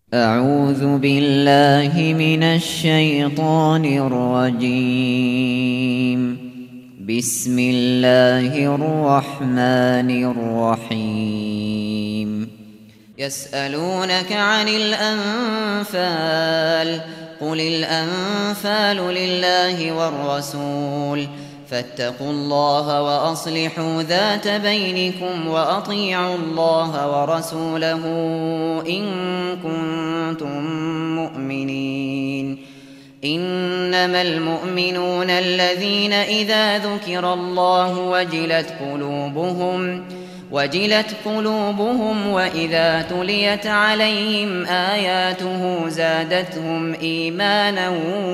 أعوذ بالله من الشيطان الرجيم. بسم الله الرحمن الرحيم. يسألونك عن الأنفال، قل الأنفال لله والرسول، فاتقوا الله وأصلحوا ذات بينكم وأطيعوا الله ورسوله إن كنتم مؤمنين. إنما المؤمنون الذين إذا ذكر الله وجلت قلوبهم وإذا تليت عليهم آياته زادتهم إيمانا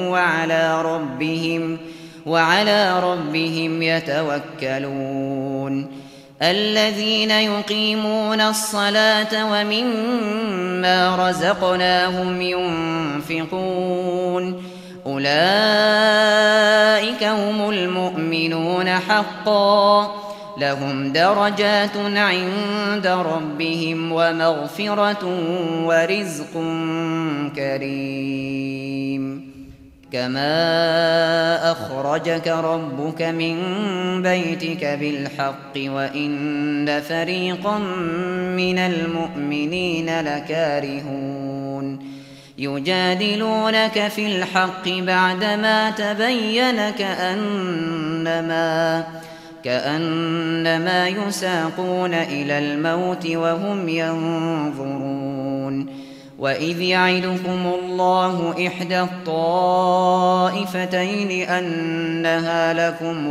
وعلى ربهم يتوكلون. الذين يقيمون الصلاة ومما رزقناهم ينفقون أولئك هم المؤمنون حقا، لهم درجات عند ربهم ومغفرة ورزق كريم. كما أخرجك ربك من بيتك بالحق وإن فريقا من المؤمنين لكارهون. يجادلونك في الحق بعدما تبين كأنما يساقون إلى الموت وهم ينظرون. وإذ يعدكم الله إحدى الطائفتين أنها لكم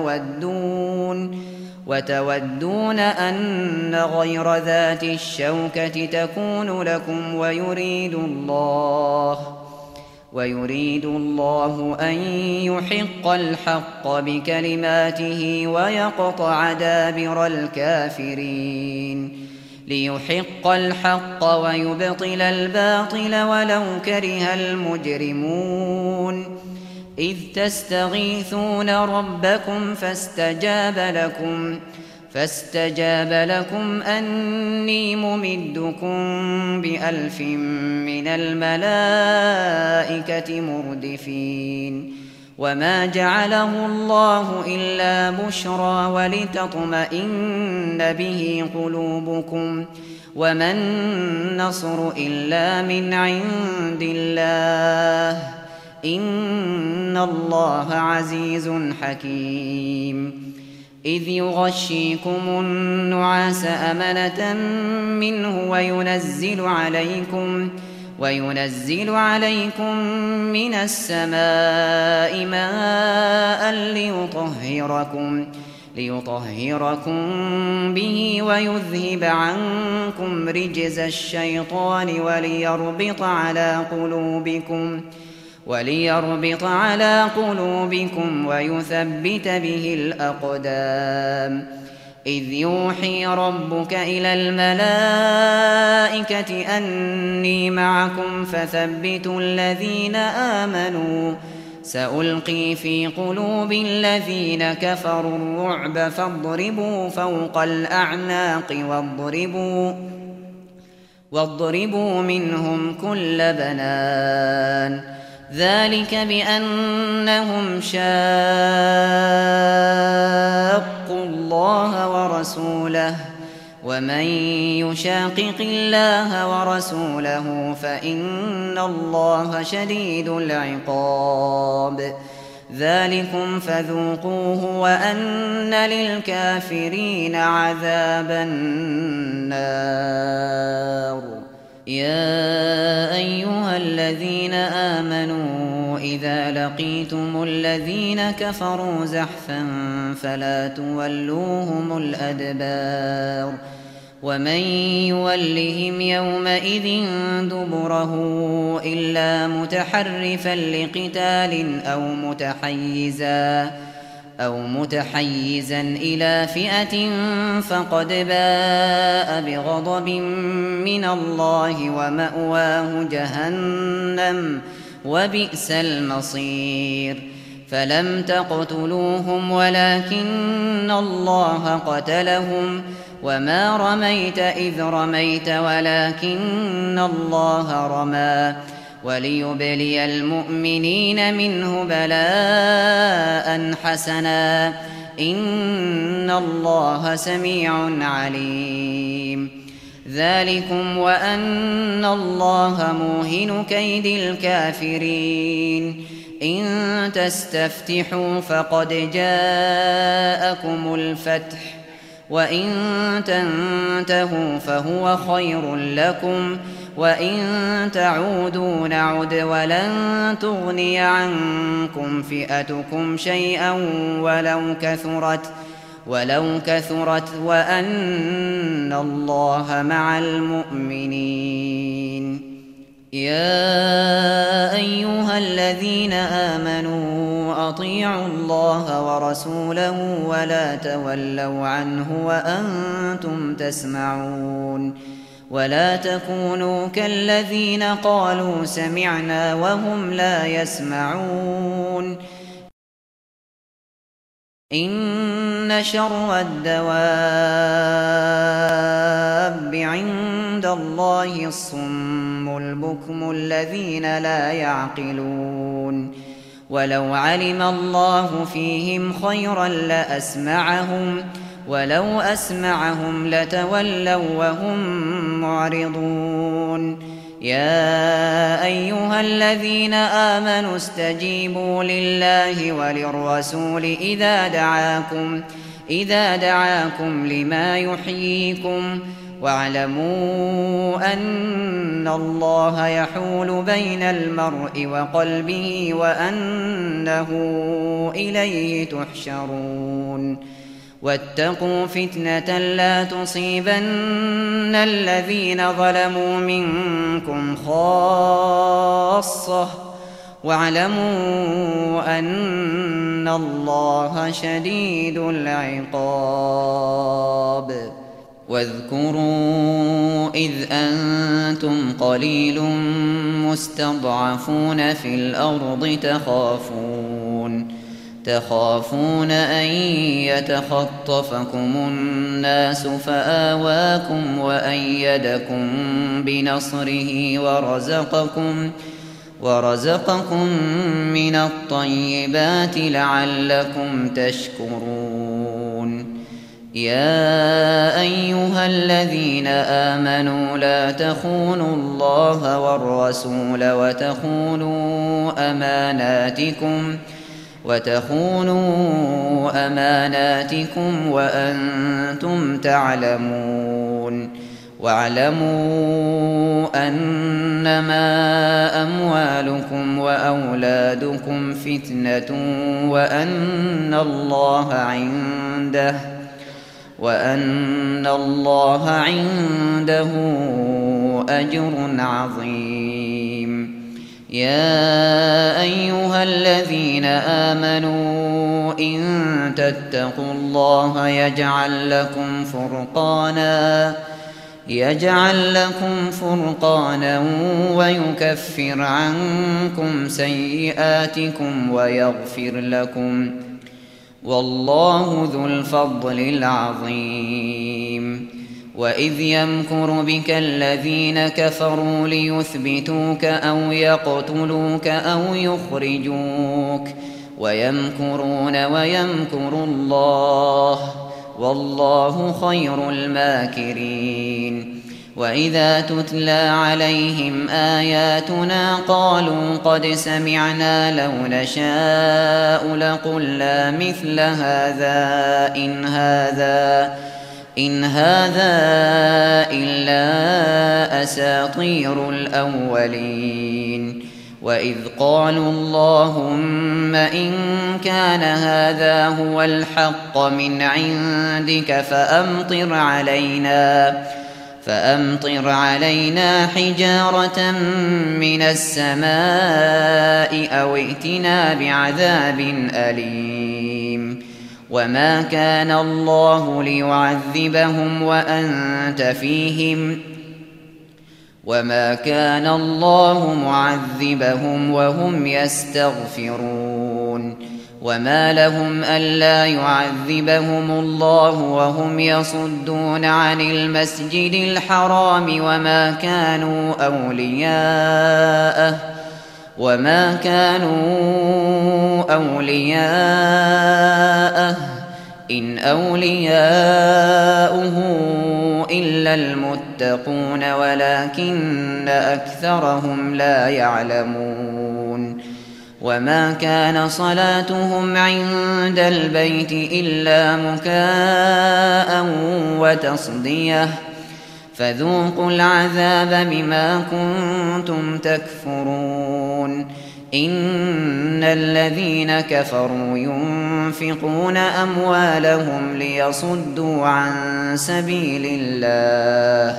وتودون أن غير ذات الشوكة تكون لكم ويريد الله أن يحق الحق بكلماته ويقطع دابر الكافرين، ليحق الحق ويبطل الباطل ولو كره المجرمون. إذ تستغيثون ربكم فاستجاب لكم أني ممدكم ب1000 من الملائكة مردفين. وما جعله الله إلا بشرى ولتطمئن به قلوبكم، وما النصر إلا من عند الله، إن الله عزيز حكيم. إذ يغشيكم النعاس أمنة منه وينزل عليكم من السماء ماء ليطهركم به ويذهب عنكم رجز الشيطان وليربط على قلوبكم ويثبت به الأقدام. إذ يوحي ربك إلى الملائكة أني معكم فثبتوا الذين آمنوا، سألقي في قلوب الذين كفروا الرعب فاضربوا فوق الأعناق واضربوا منهم كل بنان. ذلك بأنهم شاقوا الله ورسوله، ومن يشاقق الله ورسوله فإن الله شديد العقاب. ذلكم فذوقوه وأن للكافرين عذاب النار. يا أيها الذين آمنوا إذا لقيتم الذين كفروا زحفا فلا تولوهم الأدبار، ومن يولهم يومئذ دبره إلا متحرفا لقتال أو متحيزا إلى فئة فقد باء بغضب من الله ومأواه جهنم وبئس المصير. فلم تقتلوهم ولكن الله قتلهم وما رميت إذ رميت ولكن الله رمى وليبلي المؤمنين منه بلاء حسنا إن الله سميع عليم ذلكم وأن الله موهن كيد الكافرين إن تستفتحوا فقد جاءكم الفتح وإن تنتهوا فهو خير لكم وإن تعودوا نعد ولن تغني عنكم فئتكم شيئا ولو كثرت وأن الله مع المؤمنين يا أيها الذين آمنوا أطيعوا الله ورسوله ولا تولوا عنه وأنتم تسمعون ولا تكونوا كالذين قالوا سمعنا وهم لا يسمعون إن شر الدواب عند الله الصم البكم الذين لا يعقلون ولو علم الله فيهم خيرا لأسمعهم ولو أسمعهم لتولوا وهم معرضون يا أيها الذين آمنوا استجيبوا لله وللرسول إذا دعاكم لما يحييكم واعلموا أن الله يحول بين المرء وقلبه وأنه إليه تحشرون واتقوا فتنة لا تصيبن الذين ظلموا منكم خاصة واعلموا أن الله شديد العقاب واذكروا إذ أنتم قليل مستضعفون في الأرض تخافون أن يتخطفكم الناس فآواكم وأيدكم بنصره ورزقكم من الطيبات لعلكم تشكرون يا أيها الذين آمنوا لا تخونوا الله والرسول وتخونوا أماناتكم وأنتم تعلمون واعلموا أنما أموالكم وأولادكم فتنة وأن الله عنده أجر عظيم يا أيها الذين آمنوا إن تتقوا الله يجعل لكم فرقانا ويكفر عنكم سيئاتكم ويغفر لكم والله ذو الفضل العظيم وإذ يمكر بك الذين كفروا ليثبتوك أو يقتلوك أو يخرجوك ويمكرون ويمكر الله والله خير الماكرين وإذا تتلى عليهم آياتنا قالوا قد سمعنا لو نشاء لقلنا مثل هذا إن هذا إلا أساطير الأولين وإذ قالوا اللهم إن كان هذا هو الحق من عندك فأمطر علينا حجارة من السماء أو ائتنا بعذاب أليم وما كان الله ليعذبهم وأنت فيهم وما كان الله معذبهم وهم يستغفرون وما لهم ألا يعذبهم الله وهم يصدون عن المسجد الحرام وما كانوا أولياءه إن أولياؤه إلا المتقون ولكن أكثرهم لا يعلمون وما كان صلاتهم عند البيت إلا مكاء وتصدية فذوقوا العذاب بما كنتم تكفرون إن الذين كفروا ينفقون أموالهم ليصدوا عن سبيل الله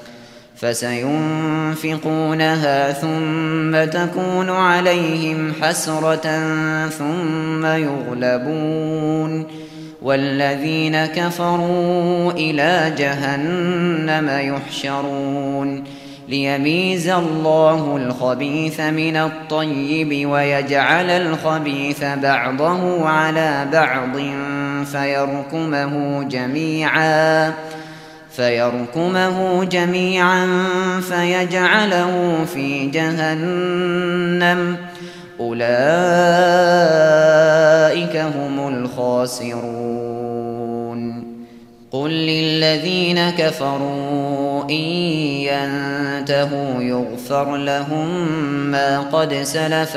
فسينفقونها ثم تكون عليهم حسرة ثم يغلبون والذين كفروا إلى جهنم يحشرون ليميز الله الخبيث من الطيب ويجعل الخبيث بعضه على بعض فيركمه جميعا فيجعله في جهنم أولئك هم الخاسرون قل للذين كفروا إن ينتهوا يغفر لهم ما قد سلف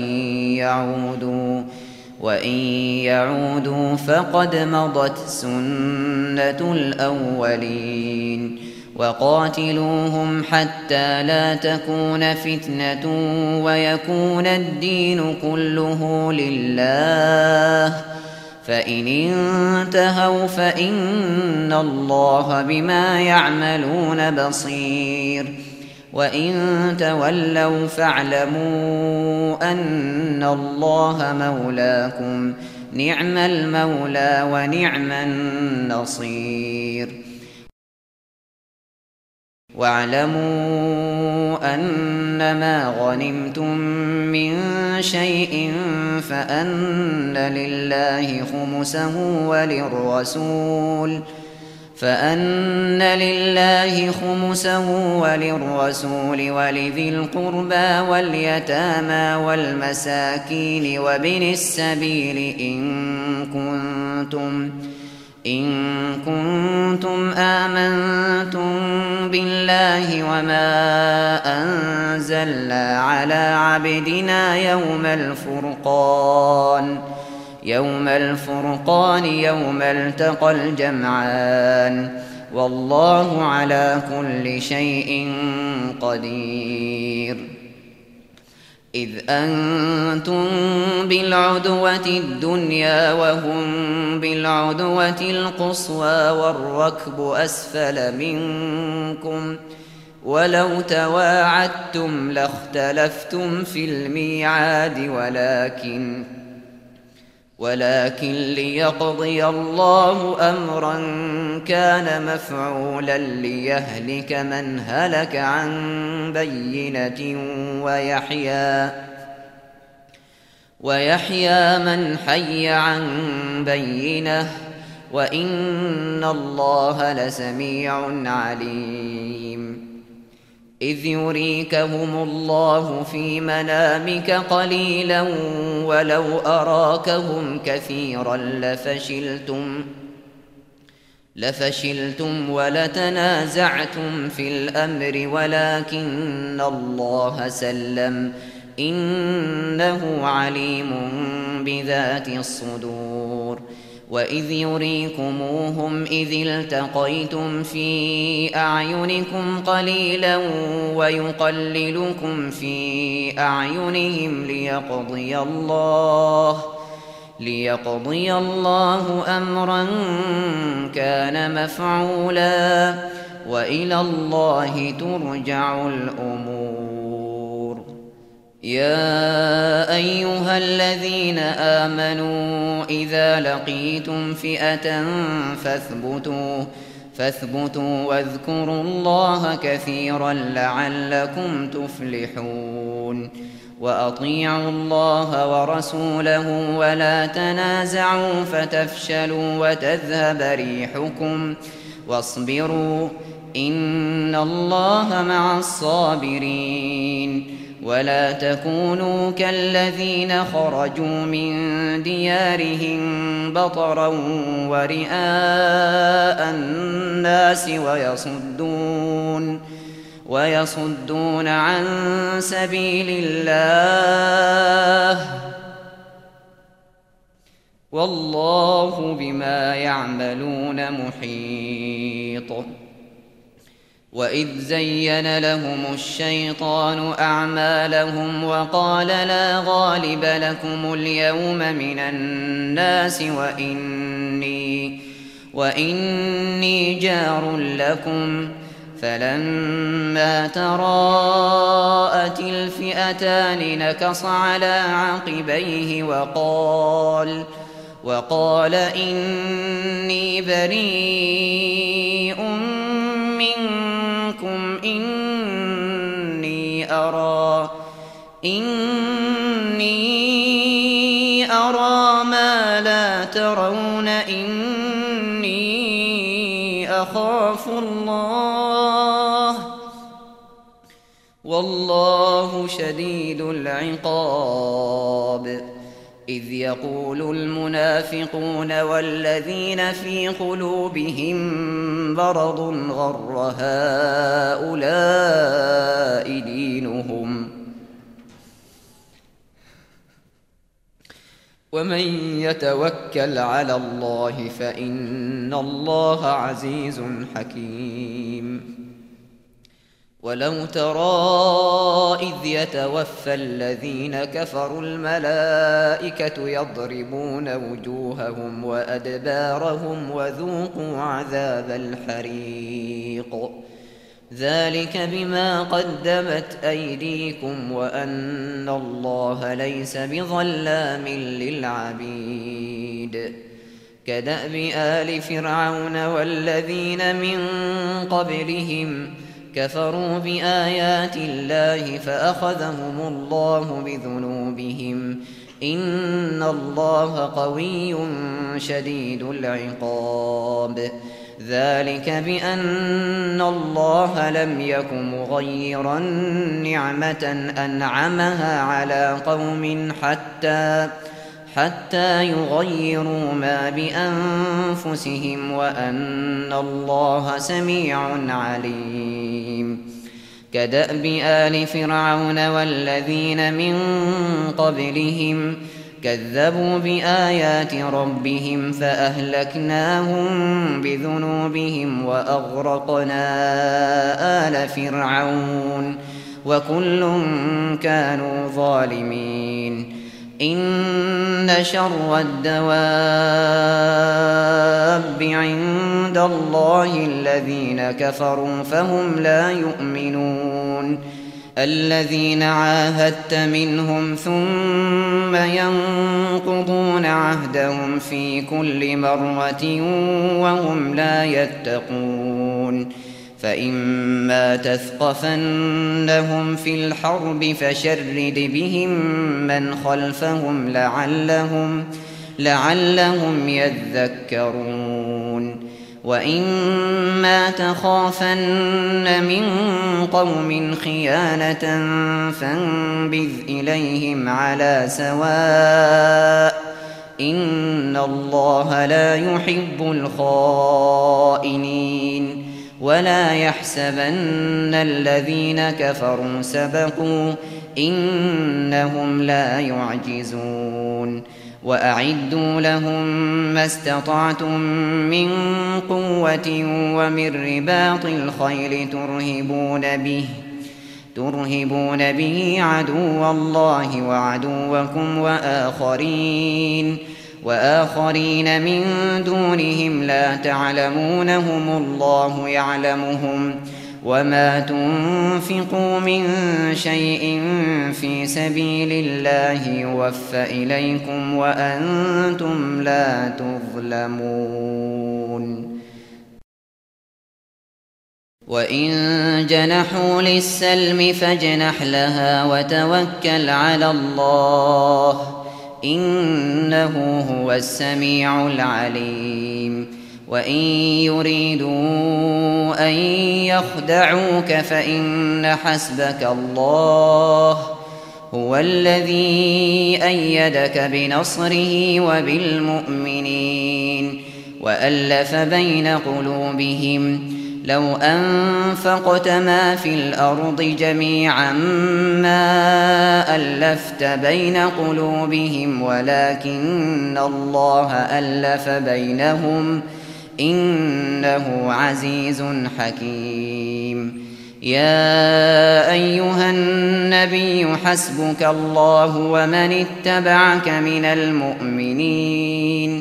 وإن يعودوا فقد مضت سنة الأولين وقاتلوهم حتى لا تكون فتنة ويكون الدين كله لله فإن انتهوا فإن الله بما يعملون بصير وإن تولوا فاعلموا أن الله مولاكم نعم المولى ونعم النصير واعلموا أنما غنمتم من شيء فأن لله خمسه وللرسول ولذي القربى واليتامى والمساكين وابن السبيل إن كنتم آمنتم بالله وما أنزلنا على عبدنا يوم الفرقان يوم التقى الجمعان والله على كل شيء قدير إذ أنتم بالعدوة الدنيا وهم بالعدوة القصوى والركب أسفل منكم ولو تواعدتم لاختلفتم في الميعاد ولكن ليقضي الله أمرا كان مفعولا ليهلك من هلك عن بينة ويحيى من حي عن بينة وإن الله لسميع عليم إذ يريكهم الله في منامك قليلا ولو أراكهم كثيرا لفشلتم ولتنازعتم في الأمر ولكن الله سلم إنه عليم بذات الصدور وإذ يريكموهم إذ التقيتم في أعينكم قليلا ويقللكم في أعينهم ليقضي الله أمرا كان مفعولا وإلى الله ترجع الأمور يا أيها الذين آمنوا إذا لقيتم فئة فاثبتوا واذكروا الله كثيرا لعلكم تفلحون وأطيعوا الله ورسوله ولا تنازعوا فتفشلوا وتذهب ريحكم واصبروا إن الله مع الصابرين ولا تكونوا كالذين خرجوا من ديارهم بطرا ورئاء الناس ويصدون عن سبيل الله والله بما يعملون محيط وإذ زين لهم الشيطان أعمالهم وقال لا غالب لكم اليوم من الناس وإني جار لكم فلما تراءت الفئتان نكص على عقبيه وقال إني بريء منكم إني أرى ما لا ترون إني أخاف الله والله شديد العقاب إذ يقول المنافقون والذين في قلوبهم مرض غر هؤلاء دينهم ومن يتوكل على الله فإن الله عزيز حكيم ولو ترى إذ يتوفى الذين كفروا الملائكة يضربون وجوههم وأدبارهم وذوقوا عذاب الحريق ذلك بما قدمت أيديكم وأن الله ليس بظلام للعبيد كدأب آل فرعون والذين من قبلهم كفروا بآيات الله فأخذهم الله بذنوبهم إن الله قوي شديد العقاب ذلك بأن الله لم يك مغيرا نعمة أنعمها على قوم حتى يغيروا ما بأنفسهم وأن الله سميع عليم كدأب آل فرعون والذين من قبلهم كذبوا بآيات ربهم فأهلكناهم بذنوبهم وأغرقنا آل فرعون وكل كانوا ظالمين إن شر الدواب عند الله الذين كفروا فهم لا يؤمنون الذين عاهدت منهم ثم ينقضون عهدهم في كل مرة وهم لا يتقون فإما تثقفنهم في الحرب فشرد بهم من خلفهم لعلهم يذكرون وإما تخافن من قوم خيانة فانبذ إليهم على سواء إن الله لا يحب الخائنين ولا يحسبن الذين كفروا سبقوا إنهم لا يعجزون وأعدوا لهم ما استطعتم من قوة ومن رباط الخيل ترهبون به عدو الله وعدوكم وآخرين من دونهم لا تعلمونهم الله يعلمهم وما تنفقوا من شيء في سبيل الله يوفى إليكم وأنتم لا تظلمون. وإن جنحوا للسلم فاجنح لها وتوكل على الله إنه هو السميع العليم وإن يريدوا أن يخدعوك فإن حسبك الله هو الذي أيدك بنصره وبالمؤمنين وألف بين قلوبهم لو أنفقت ما في الأرض جميعا ما ألفت بين قلوبهم ولكن الله ألف بينهم إنه عزيز حكيم يا أيها النبي حسبك الله ومن اتبعك من المؤمنين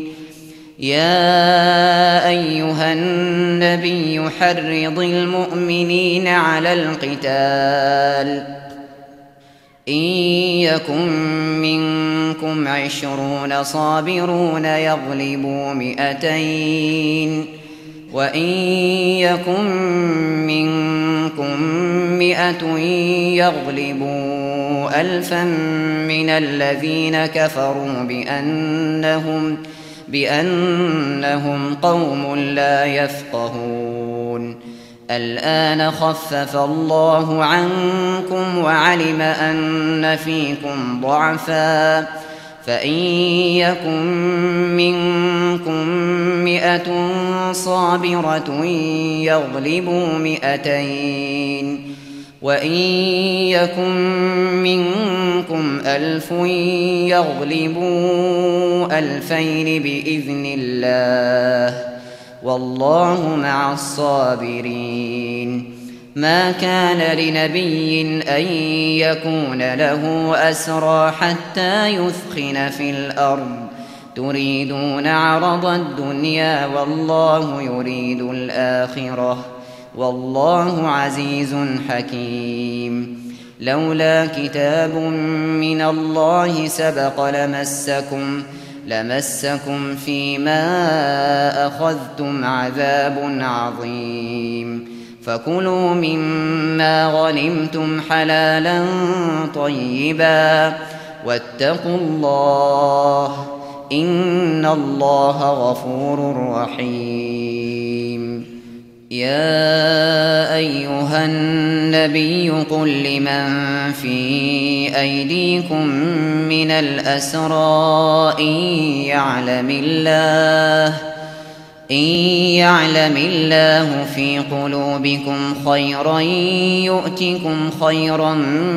يا أيها النبي حرض المؤمنين على القتال إن يكن منكم 20 صابرون يغلبوا 200 وإن يكن منكم 100 يغلبوا 1000 من الذين كفروا بأنهم قوم لا يفقهون الآن خفف الله عنكم وعلم أن فيكم ضعفا فإن يكن منكم 100 صابرة يغلبوا 200 وإن يكن منكم 1000 يغلبوا 2000 بإذن الله والله مع الصابرين ما كان لنبي أن يكون له أسرى حتى يثخن في الأرض تريدون عرض الدنيا والله يريد الآخرة والله عزيز حكيم لولا كتاب من الله سبق لمسكم فيما أخذتم عذاب عظيم فكلوا مما غنمتم حلالا طيبا واتقوا الله إن الله غفور رحيم يا أيها النبي قل لمن في أيديكم من الأسرى إن يعلم الله في قلوبكم خيرا يؤتكم خيرا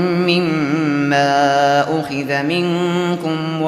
مما أخذ منكم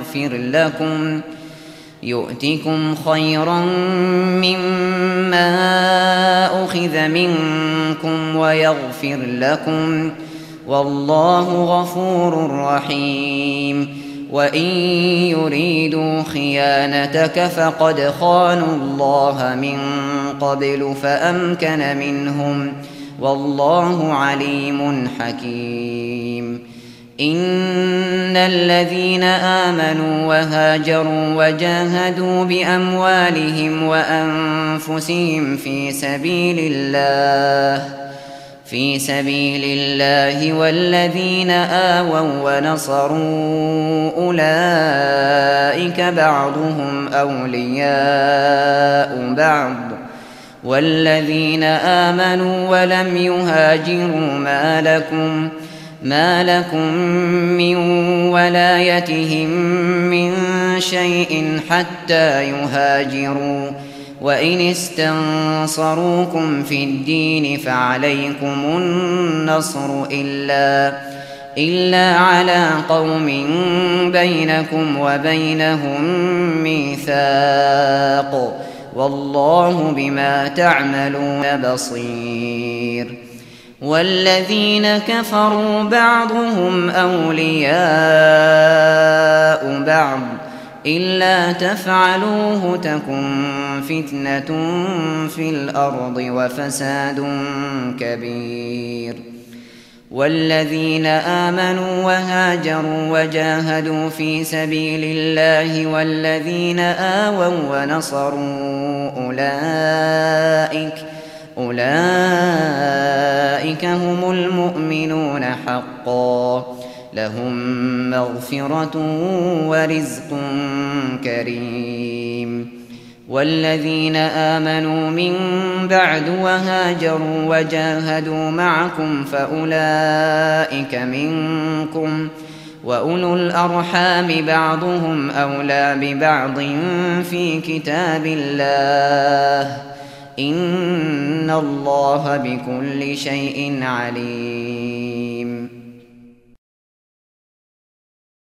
ويغفر لكم والله غفور رحيم وإن يريدوا خيانتك فقد خانوا الله من قبل فأمكن منهم والله عليم حكيم إن الذين آمنوا وهاجروا وجاهدوا بأموالهم وأنفسهم في سبيل الله والذين آووا ونصروا أولئك بعضهم أولياء بعض والذين آمنوا ولم يهاجروا ما لكم من ولايتهم من شيء حتى يهاجروا وإن استنصروكم في الدين فعليكم النصر إلا على قوم بينكم وبينهم ميثاق والله بما تعملون بصير والذين كفروا بعضهم أولياء بعض إلا تفعلوه تكن فتنة في الأرض وفساد كبير والذين آمنوا وهاجروا وجاهدوا في سبيل الله والذين آووا ونصروا أولئك هم المؤمنون حقا لهم مغفرة ورزق كريم والذين آمنوا من بعد وهاجروا وجاهدوا معكم فأولئك منكم وأولو الأرحام بعضهم أولى ببعض في كتاب الله إن الله بكل شيء عليم